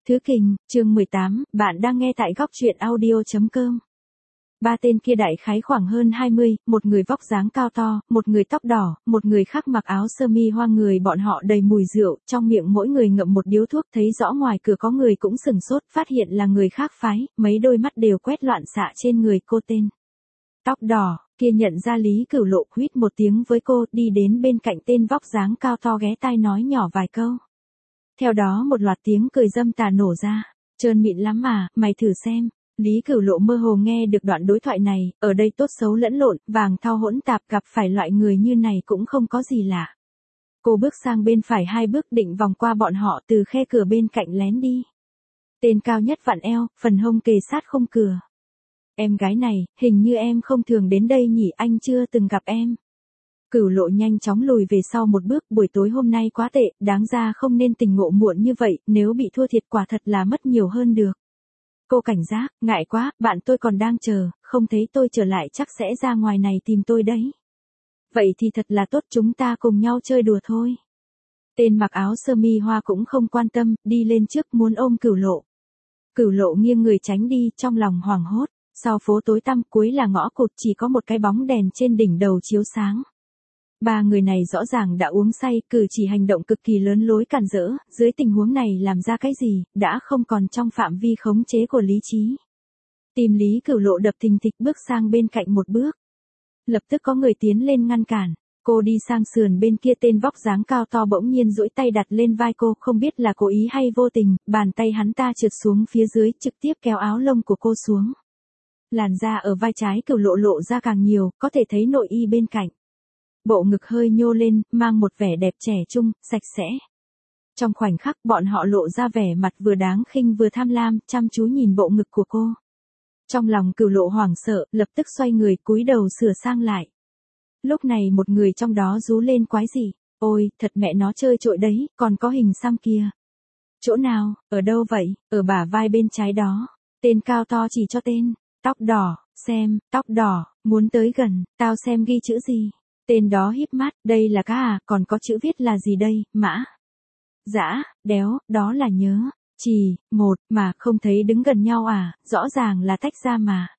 Thứ Kình, chương 18, bạn đang nghe tại góc truyện audio.com. Ba tên kia đại khái khoảng hơn 20, một người vóc dáng cao to, một người tóc đỏ, một người khác mặc áo sơ mi hoa, người bọn họ đầy mùi rượu, trong miệng mỗi người ngậm một điếu thuốc, thấy rõ ngoài cửa có người cũng sửng sốt, phát hiện là người khác phái, mấy đôi mắt đều quét loạn xạ trên người cô tên tóc đỏ kia nhận ra Lý Cửu Lộ, huýt một tiếng với cô, đi đến bên cạnh tên vóc dáng cao to ghé tai nói nhỏ vài câu. Theo đó một loạt tiếng cười dâm tà nổ ra. Trơn mịn lắm mà, mày thử xem. Lý Cửu Lộ mơ hồ nghe được đoạn đối thoại này, ở đây tốt xấu lẫn lộn, vàng thau hỗn tạp, gặp phải loại người như này cũng không có gì lạ. Cô bước sang bên phải 2 bước định vòng qua bọn họ, từ khe cửa bên cạnh lén đi. Tên cao nhất vặn eo, phần hông kề sát khung cửa. Em gái này, hình như em không thường đến đây nhỉ, anh chưa từng gặp em. Cửu Lộ nhanh chóng lùi về sau một bước, buổi tối hôm nay quá tệ, đáng ra không nên tỉnh ngộ muộn như vậy, nếu bị thua thiệt quả thật là mất nhiều hơn được. Cô cảnh giác, ngại quá, bạn tôi còn đang chờ, không thấy tôi trở lại chắc sẽ ra ngoài này tìm tôi đấy. Vậy thì thật là tốt, chúng ta cùng nhau chơi đùa thôi. Tên mặc áo sơ mi hoa cũng không quan tâm, đi lên trước muốn ôm Cửu Lộ. Cửu Lộ nghiêng người tránh đi, trong lòng hoảng hốt, sau phố tối tăm cuối là ngõ cụt, chỉ có một cái bóng đèn trên đỉnh đầu chiếu sáng. Ba người này rõ ràng đã uống say, cử chỉ hành động cực kỳ lớn lối càn rỡ, dưới tình huống này làm ra cái gì, đã không còn trong phạm vi khống chế của lý trí. Tim Lý Cửu Lộ đập thình thịch, bước sang bên cạnh một bước. Lập tức có người tiến lên ngăn cản, cô đi sang sườn bên kia, tên vóc dáng cao to bỗng nhiên duỗi tay đặt lên vai cô, không biết là cố ý hay vô tình, bàn tay hắn ta trượt xuống phía dưới, trực tiếp kéo áo lông của cô xuống. Làn da ở vai trái Cửu Lộ lộ ra càng nhiều, có thể thấy nội y bên cạnh. Bộ ngực hơi nhô lên, mang một vẻ đẹp trẻ trung, sạch sẽ. Trong khoảnh khắc bọn họ lộ ra vẻ mặt vừa đáng khinh vừa tham lam, chăm chú nhìn bộ ngực của cô. Trong lòng Cửu Lộ hoảng sợ, lập tức xoay người cúi đầu sửa sang lại. Lúc này một người trong đó rú lên quái gì, ôi, thật mẹ nó chơi trội đấy, còn có hình xăm kia. Chỗ nào, ở đâu vậy, ở bả vai bên trái đó. Tên cao to chỉ cho tên, tóc đỏ, xem, tóc đỏ, muốn tới gần, tao xem ghi chữ gì. Tên đó híp mắt, đây là cá à, còn có chữ viết là gì đây, mã. Dã, đéo, đó là nhớ, chì, một, mà không thấy đứng gần nhau à, rõ ràng là tách ra mà.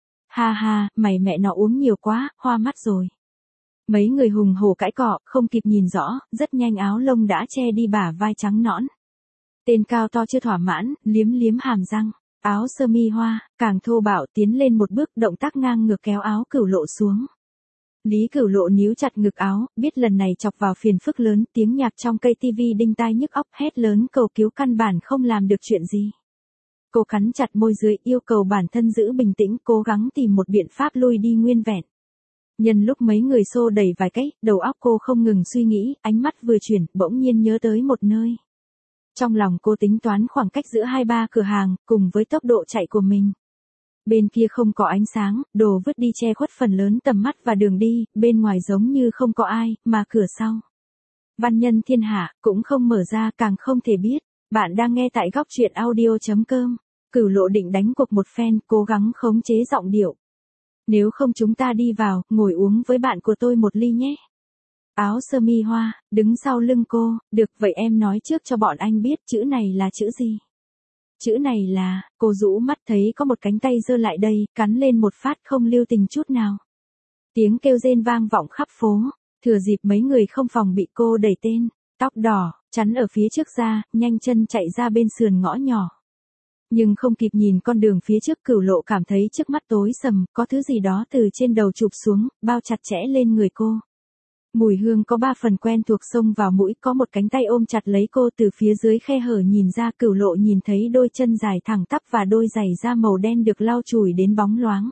Ha ha, mày mẹ nó uống nhiều quá, hoa mắt rồi. Mấy người hùng hổ cãi cọ, không kịp nhìn rõ, rất nhanh áo lông đã che đi bả vai trắng nõn. Tên cao to chưa thỏa mãn, liếm liếm hàm răng, áo sơ mi hoa, càng thô bạo tiến lên một bước, động tác ngang ngược kéo áo Cửu Lộ xuống. Lý Cửu Lộ níu chặt ngực áo, biết lần này chọc vào phiền phức lớn, tiếng nhạc trong cây tivi đinh tai nhức óc, hét lớn cầu cứu căn bản không làm được chuyện gì. Cô cắn chặt môi dưới, yêu cầu bản thân giữ bình tĩnh, cố gắng tìm một biện pháp lui đi nguyên vẹn. Nhân lúc mấy người xô đẩy vài cái, đầu óc cô không ngừng suy nghĩ, ánh mắt vừa chuyển, bỗng nhiên nhớ tới một nơi. Trong lòng cô tính toán khoảng cách giữa 2-3 cửa hàng, cùng với tốc độ chạy của mình. Bên kia không có ánh sáng, đồ vứt đi che khuất phần lớn tầm mắt và đường đi, bên ngoài giống như không có ai, mà cửa sau. Văn nhân thiên hạ, cũng không mở ra, càng không thể biết. Bạn đang nghe tại góc truyện audio.com. Cửu Lộ định đánh cuộc một phen, cố gắng khống chế giọng điệu. Nếu không chúng ta đi vào, ngồi uống với bạn của tôi một ly nhé. Áo sơ mi hoa, đứng sau lưng cô, được vậy em nói trước cho bọn anh biết chữ này là chữ gì. Chữ này là, cô rũ mắt thấy có một cánh tay giơ lại đây, cắn lên một phát không lưu tình chút nào. Tiếng kêu rên vang vọng khắp phố, thừa dịp mấy người không phòng bị, cô đẩy tên tóc đỏ, chắn ở phía trước ra, nhanh chân chạy ra bên sườn ngõ nhỏ. Nhưng không kịp nhìn con đường phía trước, Cửu Lộ cảm thấy trước mắt tối sầm, có thứ gì đó từ trên đầu chụp xuống, bao chặt chẽ lên người cô. Mùi hương có 3 phần quen thuộc xông vào mũi, có một cánh tay ôm chặt lấy cô từ phía dưới khe hở nhìn ra. Cửu Lộ nhìn thấy đôi chân dài thẳng tắp và đôi giày da màu đen được lau chùi đến bóng loáng.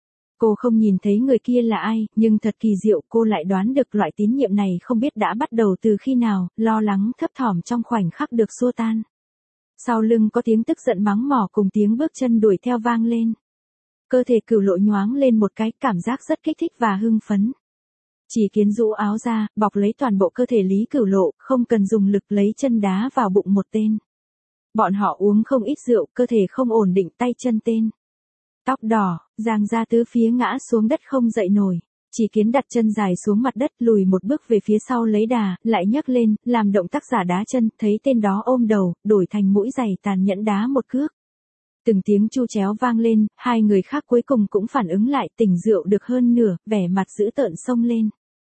Cô không nhìn thấy người kia là ai, nhưng thật kỳ diệu, cô lại đoán được loại tín nhiệm này không biết đã bắt đầu từ khi nào, lo lắng thấp thỏm trong khoảnh khắc được xua tan. Sau lưng có tiếng tức giận mắng mỏ cùng tiếng bước chân đuổi theo vang lên. Cơ thể Cửu Lộ nhoáng lên một cái, cảm giác rất kích thích và hưng phấn. Chỉ kiến rũ áo ra, bọc lấy toàn bộ cơ thể Lý Cửu Lộ, không cần dùng lực, lấy chân đá vào bụng một tên. Bọn họ uống không ít rượu, cơ thể không ổn định, tay chân tên tóc đỏ, giang ra tứ phía ngã xuống đất không dậy nổi. Chỉ Kiến đặt chân dài xuống mặt đất, lùi một bước về phía sau lấy đà, lại nhấc lên, làm động tác giả đá chân, thấy tên đó ôm đầu, đổi thành mũi giày tàn nhẫn đá một cước. Từng tiếng chu chéo vang lên, hai người khác cuối cùng cũng phản ứng lại, tỉnh rượu được hơn nửa, vẻ mặt dữ tợn xông lên.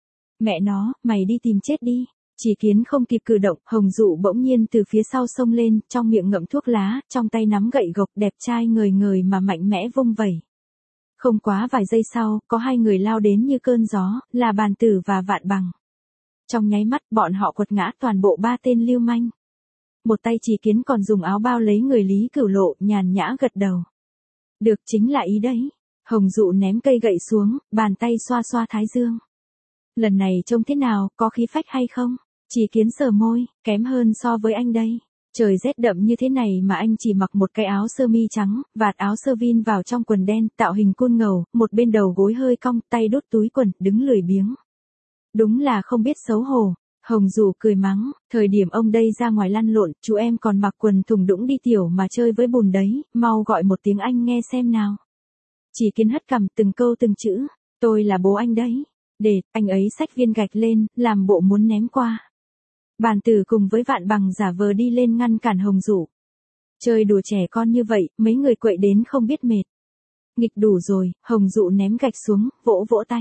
Mẹ nó, mày đi tìm chết đi. Chỉ Kiến không kịp cử động, Hồng Dụ bỗng nhiên từ phía sau xông lên, trong miệng ngậm thuốc lá, trong tay nắm gậy gộc, đẹp trai ngời ngời mà mạnh mẽ vung vẩy. Không quá vài giây sau, có hai người lao đến như cơn gió, là Bàn Tử và Vạn Bằng. Trong nháy mắt, bọn họ quật ngã toàn bộ ba tên lưu manh. Một tay Chỉ Kiến còn dùng áo bao lấy người Lý Cửu Lộ, nhàn nhã gật đầu. Được, chính là ý đấy. Hồng Dụ ném cây gậy xuống, bàn tay xoa xoa thái dương. Lần này trông thế nào, có khí phách hay không? Chỉ Kiến sờ môi, kém hơn so với anh đây. Trời rét đậm như thế này mà anh chỉ mặc một cái áo sơ mi trắng, vạt áo sơ vin vào trong quần đen, tạo hình côn ngầu, một bên đầu gối hơi cong, tay đút túi quần, đứng lười biếng. Đúng là không biết xấu hổ. Hồng Dụ cười mắng, thời điểm ông đây ra ngoài lăn lộn, chú em còn mặc quần thùng đũng đi tiểu mà chơi với bùn đấy, mau gọi một tiếng anh nghe xem nào. Chỉ Kiến hất cằm từng câu từng chữ, tôi là bố anh đấy. Để, anh ấy xách viên gạch lên, làm bộ muốn ném qua. Bàn Tử cùng với Vạn Bằng giả vờ đi lên ngăn cản Hồng Dụ. Chơi đùa trẻ con như vậy, mấy người quậy đến không biết mệt. Nghịch đủ rồi, Hồng Dụ ném gạch xuống, vỗ vỗ tay.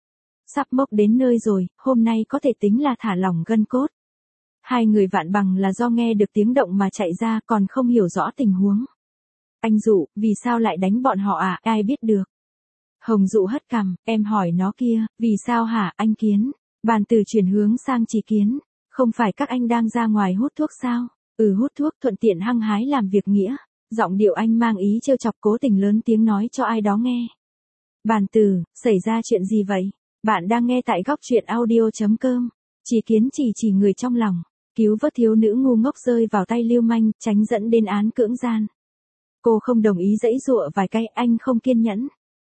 Sắp mốc đến nơi rồi, hôm nay có thể tính là thả lỏng gân cốt. Hai người Vạn Bằng là do nghe được tiếng động mà chạy ra, còn không hiểu rõ tình huống. Anh Dụ, vì sao lại đánh bọn họ à, ai biết được. Hồng Dụ hất cằm, em hỏi nó kia, vì sao hả, anh Kiến? Bàn Tử chuyển hướng sang Chỉ Kiến, không phải các anh đang ra ngoài hút thuốc sao? Hút thuốc thuận tiện hăng hái làm việc nghĩa. Giọng điệu anh mang ý trêu chọc, cố tình lớn tiếng nói cho ai đó nghe. Bàn Tử, xảy ra chuyện gì vậy? Bạn đang nghe tại góc truyện audio.com. Chỉ Kiến chỉ người trong lòng, cứu vớt thiếu nữ ngu ngốc rơi vào tay lưu manh, tránh dẫn đến án cưỡng gian. Cô không đồng ý giãy giụa vài cái, anh không kiên nhẫn.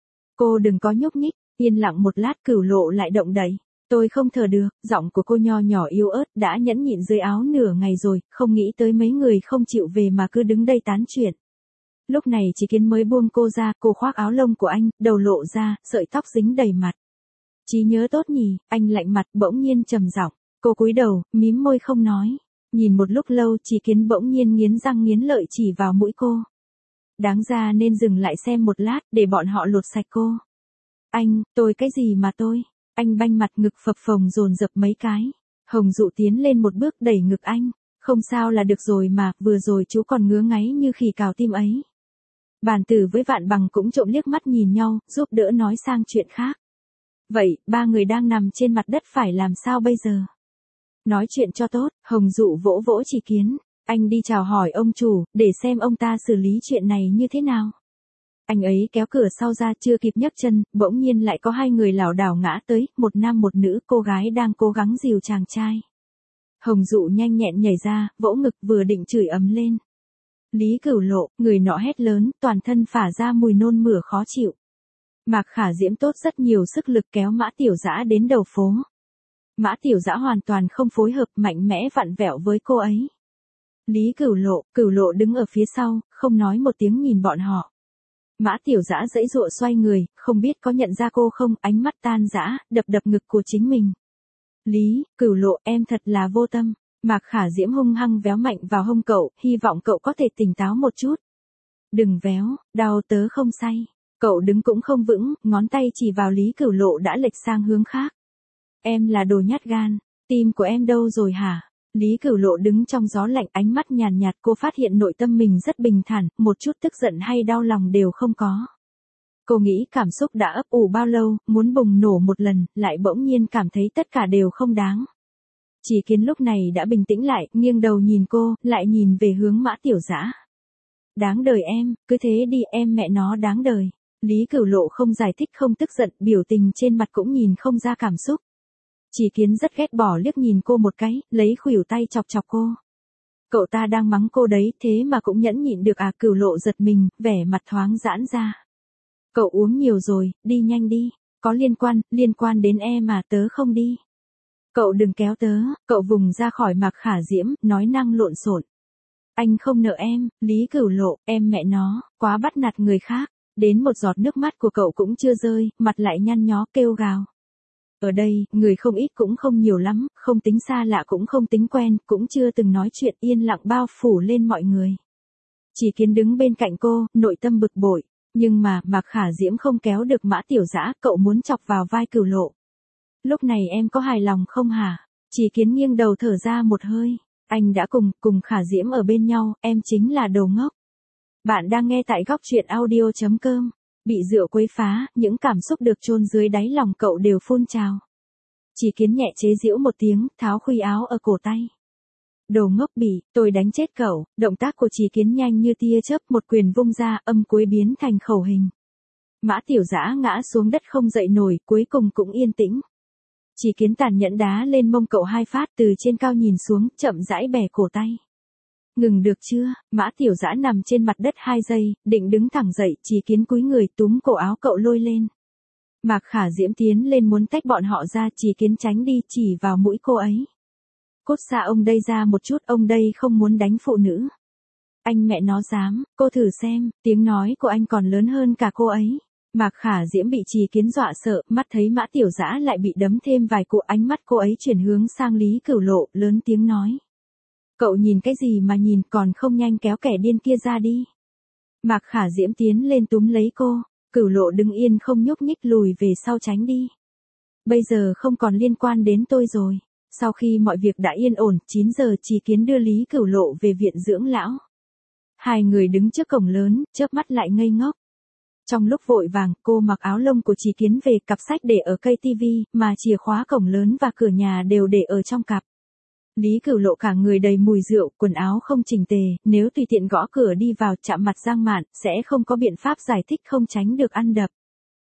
Cô đừng có nhúc nhích, yên lặng một lát Cửu Lộ lại động đậy. Tôi không thở được, giọng của cô nho nhỏ yếu ớt, đã nhẫn nhịn dưới áo nửa ngày rồi, không nghĩ tới mấy người không chịu về mà cứ đứng đây tán chuyện. Lúc này Chỉ Kiến mới buông cô ra, cô khoác áo lông của anh, đầu lộ ra, sợi tóc dính đầy mặt. Trí nhớ tốt nhỉ, anh lạnh mặt, bỗng nhiên trầm giọng. Cô cúi đầu, mím môi không nói. Nhìn một lúc lâu, Chỉ Kiến bỗng nhiên nghiến răng nghiến lợi chỉ vào mũi cô. Đáng ra nên dừng lại xem một lát, để bọn họ lột sạch cô. Anh, tôi cái gì mà tôi? Anh banh mặt, ngực phập phồng dồn dập mấy cái. Hồng Dụ tiến lên một bước đẩy ngực anh. Không sao là được rồi mà, vừa rồi chú còn ngứa ngáy như khỉ cào tim ấy. Bàn Tử với Vạn Bằng cũng trộm liếc mắt nhìn nhau, giúp đỡ nói sang chuyện khác. Vậy, ba người đang nằm trên mặt đất phải làm sao bây giờ? Nói chuyện cho tốt, Hồng Dụ vỗ vỗ Chỉ Kiến. Anh đi chào hỏi ông chủ, để xem ông ta xử lý chuyện này như thế nào. Anh ấy kéo cửa sau ra, chưa kịp nhấc chân, bỗng nhiên lại có hai người lảo đảo ngã tới, một nam một nữ, cô gái đang cố gắng dìu chàng trai. Hồng Dụ nhanh nhẹn nhảy ra, vỗ ngực vừa định chửi ầm lên. Lý Cửu Lộ, người nọ hét lớn, toàn thân phả ra mùi nôn mửa khó chịu. Mạc Khả Diễm tốt rất nhiều sức lực kéo Mã Tiểu Dã đến đầu phố. Mã Tiểu Dã hoàn toàn không phối hợp, mạnh mẽ vặn vẹo với cô ấy. Lý Cửu Lộ đứng ở phía sau, không nói một tiếng nhìn bọn họ. Mã Tiểu Dã giãy giụa xoay người, không biết có nhận ra cô không, ánh mắt tan rã, đập đập ngực của chính mình. Lý Cửu Lộ, em thật là vô tâm. Mạc Khả Diễm hung hăng véo mạnh vào hông cậu, hy vọng cậu có thể tỉnh táo một chút. Đừng véo, đau tớ không say. Cậu đứng cũng không vững, ngón tay chỉ vào Lý Cửu Lộ đã lệch sang hướng khác. Em là đồ nhát gan, tim của em đâu rồi hả? Lý Cửu Lộ đứng trong gió lạnh, ánh mắt nhàn nhạt, cô phát hiện nội tâm mình rất bình thản, một chút tức giận hay đau lòng đều không có. Cô nghĩ cảm xúc đã ấp ủ bao lâu, muốn bùng nổ một lần, lại bỗng nhiên cảm thấy tất cả đều không đáng. Chỉ Kiến lúc này đã bình tĩnh lại, nghiêng đầu nhìn cô, lại nhìn về hướng Mã Tiểu Dã. Đáng đời em, cứ thế đi em, mẹ nó đáng đời. Lý Cửu Lộ không giải thích không tức giận, biểu tình trên mặt cũng nhìn không ra cảm xúc. Chỉ Kiến rất ghét bỏ liếc nhìn cô một cái, lấy khuỷu tay chọc chọc cô. Cậu ta đang mắng cô đấy, thế mà cũng nhẫn nhịn được à? Cửu Lộ giật mình, vẻ mặt thoáng giãn ra. Cậu uống nhiều rồi, đi nhanh đi, có liên quan đến em mà, tớ không đi. Cậu đừng kéo tớ, cậu vùng ra khỏi Mạc Khả Diễm, nói năng lộn xộn. Anh không nợ em, Lý Cửu Lộ, em mẹ nó, quá bắt nạt người khác. Đến một giọt nước mắt của cậu cũng chưa rơi, mặt lại nhăn nhó kêu gào. Ở đây, người không ít cũng không nhiều lắm, không tính xa lạ cũng không tính quen, cũng chưa từng nói chuyện, yên lặng bao phủ lên mọi người. Chỉ Kiến đứng bên cạnh cô, nội tâm bực bội. Nhưng mà, Mạc Khả Diễm không kéo được Mã Tiểu Dã, cậu muốn chọc vào vai Cửu Lộ. Lúc này em có hài lòng không hả? Chỉ Kiến nghiêng đầu thở ra một hơi. Anh đã cùng Khả Diễm ở bên nhau, em chính là đồ ngốc. Bạn đang nghe tại góc truyện audio.com. Bị rượu quấy phá, những cảm xúc được chôn dưới đáy lòng cậu đều phun trào. Chỉ Kiến nhẹ chế giễu một tiếng, tháo khuy áo ở cổ tay. Đồ ngốc bỉ, tôi đánh chết cậu. Động tác của Chỉ Kiến nhanh như tia chớp, một quyền vung ra, âm cuối biến thành khẩu hình. Mã Tiểu Dã ngã xuống đất không dậy nổi, cuối cùng cũng yên tĩnh. Chỉ Kiến tàn nhẫn đá lên mông cậu 2 phát, từ trên cao nhìn xuống, chậm rãi bẻ cổ tay. Ngừng được chưa? Mã Tiểu Dã nằm trên mặt đất 2 giây, định đứng thẳng dậy, Chỉ Kiến cúi người túm cổ áo cậu lôi lên. Mạc Khả Diễm tiến lên muốn tách bọn họ ra, Chỉ Kiến tránh đi, chỉ vào mũi cô ấy. Cút xa ông đây ra một chút, ông đây không muốn đánh phụ nữ. Anh mẹ nó dám, cô thử xem, tiếng nói của anh còn lớn hơn cả cô ấy. Mạc Khả Diễm bị Chỉ Kiến dọa sợ, mắt thấy Mã Tiểu Dã lại bị đấm thêm vài cú, ánh mắt cô ấy chuyển hướng sang Lý Cửu Lộ, lớn tiếng nói. Cậu nhìn cái gì mà nhìn, còn không nhanh kéo kẻ điên kia ra đi. Mạc Khả Diễm tiến lên túm lấy cô, Cửu Lộ đứng yên không nhúc nhích, lùi về sau tránh đi. Bây giờ không còn liên quan đến tôi rồi. Sau khi mọi việc đã yên ổn, 9 giờ Chỉ Kiến đưa Lý Cửu Lộ về viện dưỡng lão. 2 người đứng trước cổng lớn, chớp mắt lại ngây ngốc. Trong lúc vội vàng, cô mặc áo lông của Chỉ Kiến về, cặp sách để ở cây tivi, mà chìa khóa cổng lớn và cửa nhà đều để ở trong cặp. Lý Cửu Lộ cả người đầy mùi rượu, quần áo không chỉnh tề, nếu tùy tiện gõ cửa đi vào chạm mặt Giang Mạn, sẽ không có biện pháp giải thích, không tránh được ăn đập.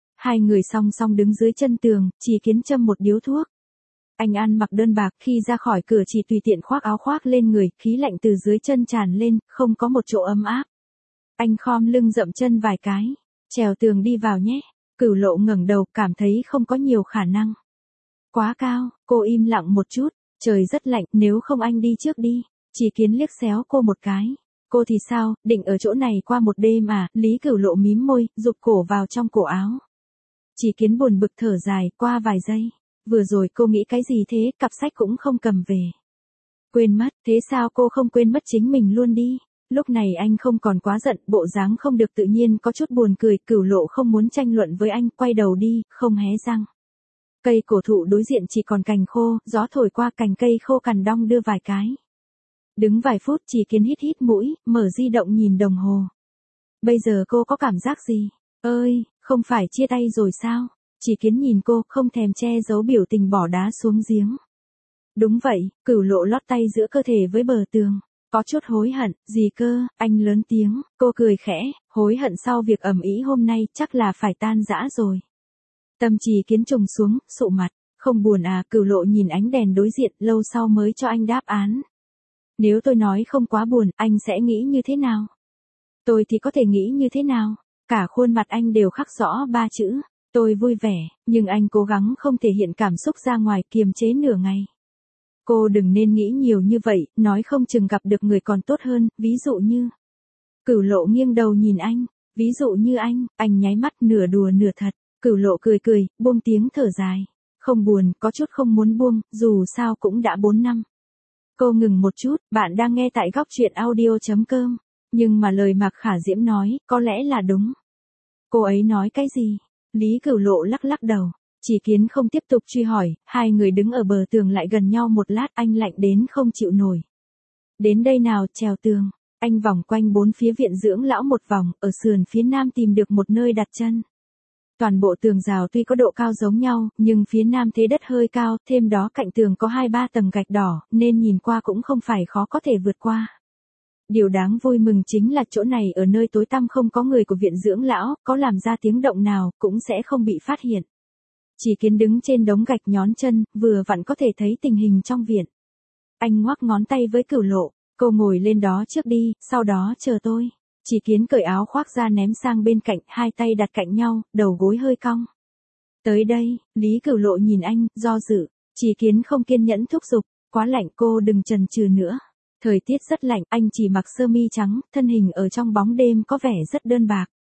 2 người song song đứng dưới chân tường, Chỉ Kiến châm một điếu thuốc. Anh ăn mặc đơn bạc, khi ra khỏi cửa chỉ tùy tiện khoác áo khoác lên người, khí lạnh từ dưới chân tràn lên, không có một chỗ ấm áp. Anh khom lưng dậm chân vài cái, trèo tường đi vào nhé. Cửu Lộ ngẩng đầu, cảm thấy không có nhiều khả năng. Quá cao, cô im lặng một chút, trời rất lạnh, nếu không anh đi trước đi. Chỉ Kiến liếc xéo cô một cái. Cô thì sao, định ở chỗ này qua một đêm à? Lý Cửu Lộ mím môi, rụt cổ vào trong cổ áo. Chỉ Kiến buồn bực thở dài, qua vài giây. Vừa rồi cô nghĩ cái gì thế, cặp sách cũng không cầm về. Quên mất, thế sao cô không quên mất chính mình luôn đi. Lúc này anh không còn quá giận, bộ dáng không được tự nhiên, có chút buồn cười. Cửu Lộ không muốn tranh luận với anh, quay đầu đi, không hé răng. Cây cổ thụ đối diện chỉ còn cành khô, gió thổi qua cành cây khô cằn đong đưa vài cái. Đứng vài phút Chỉ Kiến hít hít mũi, mở di động nhìn đồng hồ. Bây giờ cô có cảm giác gì? Ơi, không phải chia tay rồi sao? Chỉ Kiến nhìn cô, không thèm che giấu biểu tình, bỏ đá xuống giếng. Đúng vậy, Cửu Lộ lót tay giữa cơ thể với bờ tường. Có chút hối hận, gì cơ, anh lớn tiếng, cô cười khẽ, hối hận sau việc ầm ĩ hôm nay, chắc là phải tan rã rồi. Tâm Chỉ Kiến trùng xuống, sụ mặt, không buồn à? Cửu Lộ nhìn ánh đèn đối diện, lâu sau mới cho anh đáp án. Nếu tôi nói không quá buồn, anh sẽ nghĩ như thế nào? Tôi thì có thể nghĩ như thế nào? Cả khuôn mặt anh đều khắc rõ 3 chữ. Tôi vui vẻ, nhưng anh cố gắng không thể hiện cảm xúc ra ngoài, kiềm chế nửa ngày. Cô đừng nên nghĩ nhiều như vậy, nói không chừng gặp được người còn tốt hơn, ví dụ như. Cửu Lộ nghiêng đầu nhìn anh, ví dụ như anh nháy mắt nửa đùa nửa thật. Cửu Lộ cười cười, buông tiếng thở dài. Không buồn, có chút không muốn buông, dù sao cũng đã 4 năm. Cô ngừng một chút, bạn đang nghe tại góc truyện audio.com. Nhưng mà lời Mạc Khả Diễm nói, có lẽ là đúng. Cô ấy nói cái gì? Lý Cửu Lộ lắc lắc đầu. Chỉ Kiến không tiếp tục truy hỏi, 2 người đứng ở bờ tường lại gần nhau một lát, anh lạnh đến không chịu nổi. Đến đây nào, trèo tường. Anh vòng quanh 4 phía viện dưỡng lão một vòng, ở sườn phía nam tìm được một nơi đặt chân. Toàn bộ tường rào tuy có độ cao giống nhau, nhưng phía nam thế đất hơi cao, thêm đó cạnh tường có 2-3 tầng gạch đỏ, nên nhìn qua cũng không phải khó có thể vượt qua. Điều đáng vui mừng chính là chỗ này ở nơi tối tăm, không có người của viện dưỡng lão, có làm ra tiếng động nào, cũng sẽ không bị phát hiện. Chỉ Kiến đứng trên đống gạch nhón chân, vừa vặn có thể thấy tình hình trong viện. Anh ngoắc ngón tay với Cửu Lộ, cô ngồi lên đó trước đi, sau đó chờ tôi. Chỉ Kiến cởi áo khoác ra ném sang bên cạnh, 2 tay đặt cạnh nhau, đầu gối hơi cong. Tới đây, Lý Cửu Lộ nhìn anh, do dự. Chỉ Kiến không kiên nhẫn thúc giục, quá lạnh, cô đừng chần chừ nữa. Thời tiết rất lạnh, anh chỉ mặc sơ mi trắng, thân hình ở trong bóng đêm có vẻ rất đơn bạc.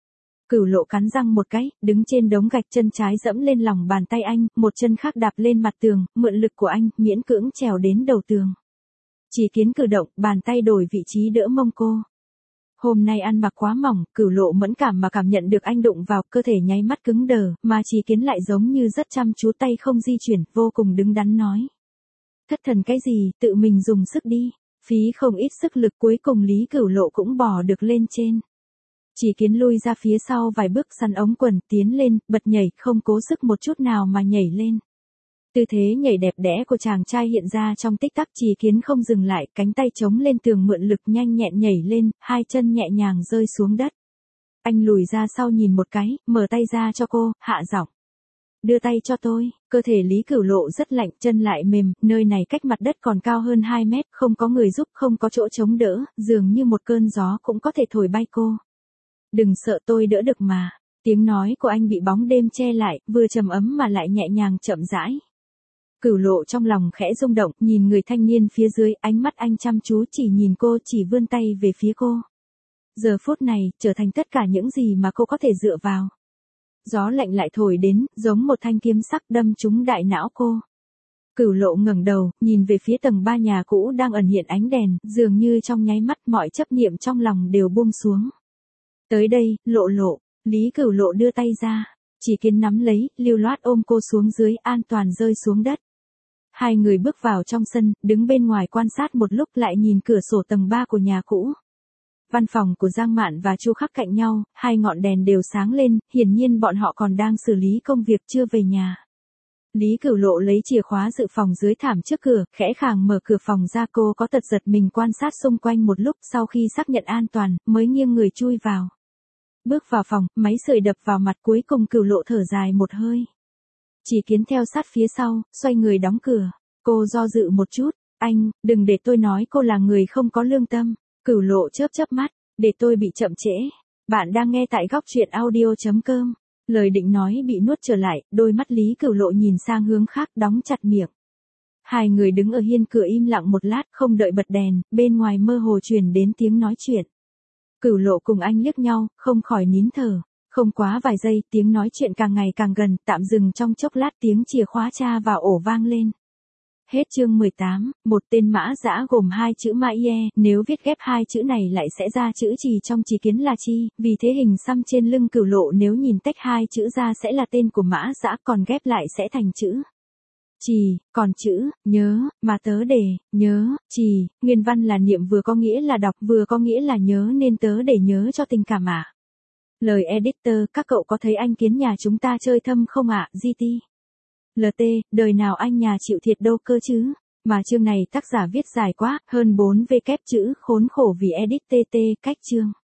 Cửu Lộ cắn răng một cái, đứng trên đống gạch, chân trái dẫm lên lòng bàn tay anh, một chân khác đạp lên mặt tường, mượn lực của anh, miễn cưỡng trèo đến đầu tường. Chỉ Kiến cử động, bàn tay đổi vị trí đỡ mông cô. Hôm nay ăn mặc quá mỏng, Cửu Lộ mẫn cảm mà cảm nhận được anh đụng vào, cơ thể nháy mắt cứng đờ, mà Chỉ Kiến lại giống như rất chăm chú, tay không di chuyển, vô cùng đứng đắn nói. Thất thần cái gì, tự mình dùng sức đi. Phí không ít sức lực, cuối cùng Lý Cửu Lộ cũng bò được lên trên. Chỉ Kiến lui ra phía sau vài bước, săn ống quần, tiến lên, bật nhảy, không cố sức một chút nào mà nhảy lên. Tư thế nhảy đẹp đẽ của chàng trai hiện ra trong tích tắc. Chỉ Kiến không dừng lại, cánh tay chống lên tường mượn lực, nhanh nhẹn nhảy lên, hai chân nhẹ nhàng rơi xuống đất. Anh lùi ra sau nhìn một cái, mở tay ra cho cô, hạ giọng. Đưa tay cho tôi. Cơ thể Lý Cửu Lộ rất lạnh, chân lại mềm, nơi này cách mặt đất còn cao hơn 2 mét, không có người giúp, không có chỗ chống đỡ, dường như một cơn gió cũng có thể thổi bay cô. Đừng sợ, tôi đỡ được mà. Tiếng nói của anh bị bóng đêm che lại, vừa trầm ấm mà lại nhẹ nhàng chậm rãi. Cửu Lộ trong lòng khẽ rung động, nhìn người thanh niên phía dưới, ánh mắt anh chăm chú chỉ nhìn cô, chỉ vươn tay về phía cô. Giờ phút này, trở thành tất cả những gì mà cô có thể dựa vào. Gió lạnh lại thổi đến, giống một thanh kiếm sắc đâm trúng đại não cô. Cửu Lộ ngẩng đầu, nhìn về phía tầng 3 nhà cũ đang ẩn hiện ánh đèn, dường như trong nháy mắt mọi chấp niệm trong lòng đều buông xuống. Tới đây, Lộ Lộ. Lý Cửu Lộ đưa tay ra. Chỉ Kiến nắm lấy, lưu loát ôm cô xuống dưới, an toàn rơi xuống đất. Hai người bước vào trong sân, đứng bên ngoài quan sát một lúc, lại nhìn cửa sổ tầng 3 của nhà cũ. Văn phòng của Giang Mạn và Chu Khắc cạnh nhau, hai ngọn đèn đều sáng lên, hiển nhiên bọn họ còn đang xử lý công việc, chưa về nhà. Lý Cửu Lộ lấy chìa khóa dự phòng dưới thảm trước cửa, khẽ khàng mở cửa phòng ra. Cô có tật giật mình quan sát xung quanh một lúc, sau khi xác nhận an toàn, mới nghiêng người chui vào. Bước vào phòng, máy sưởi đập vào mặt, cuối cùng Cửu Lộ thở dài một hơi. Chỉ Kiến theo sát phía sau, xoay người đóng cửa. Cô do dự một chút, anh, đừng để tôi nói cô là người không có lương tâm. Cửu Lộ chớp chớp mắt, để tôi bị chậm trễ. Bạn đang nghe tại góc truyện audio.com. Lời định nói bị nuốt trở lại, đôi mắt Lý Cửu Lộ nhìn sang hướng khác, đóng chặt miệng. Hai người đứng ở hiên cửa im lặng một lát, không đợi bật đèn, bên ngoài mơ hồ truyền đến tiếng nói chuyện. Cửu Lộ cùng anh liếc nhau, không khỏi nín thở. Không quá vài giây, tiếng nói chuyện càng ngày càng gần, tạm dừng trong chốc lát, tiếng chìa khóa tra vào ổ vang lên. Hết chương 18, một tên mã dã gồm 2 chữ mã ie, nếu viết ghép 2 chữ này lại sẽ ra chữ Trì trong Chỉ Kiến là chi, vì thế hình xăm trên lưng Cửu Lộ nếu nhìn tách 2 chữ ra sẽ là tên của mã dã, còn ghép lại sẽ thành chữ Trì, còn chữ nhớ mà tớ để nhớ Trì, nguyên văn là niệm, vừa có nghĩa là đọc, vừa có nghĩa là nhớ, nên tớ để nhớ cho tình cảm ạ. Lời editor, các cậu có thấy anh Kiến nhà chúng ta chơi thâm không ạ? GT. LT, đời nào anh nhà chịu thiệt đâu cơ chứ. Mà chương này tác giả viết dài quá, hơn 4 v kép chữ, khốn khổ vì edit TT, cách chương.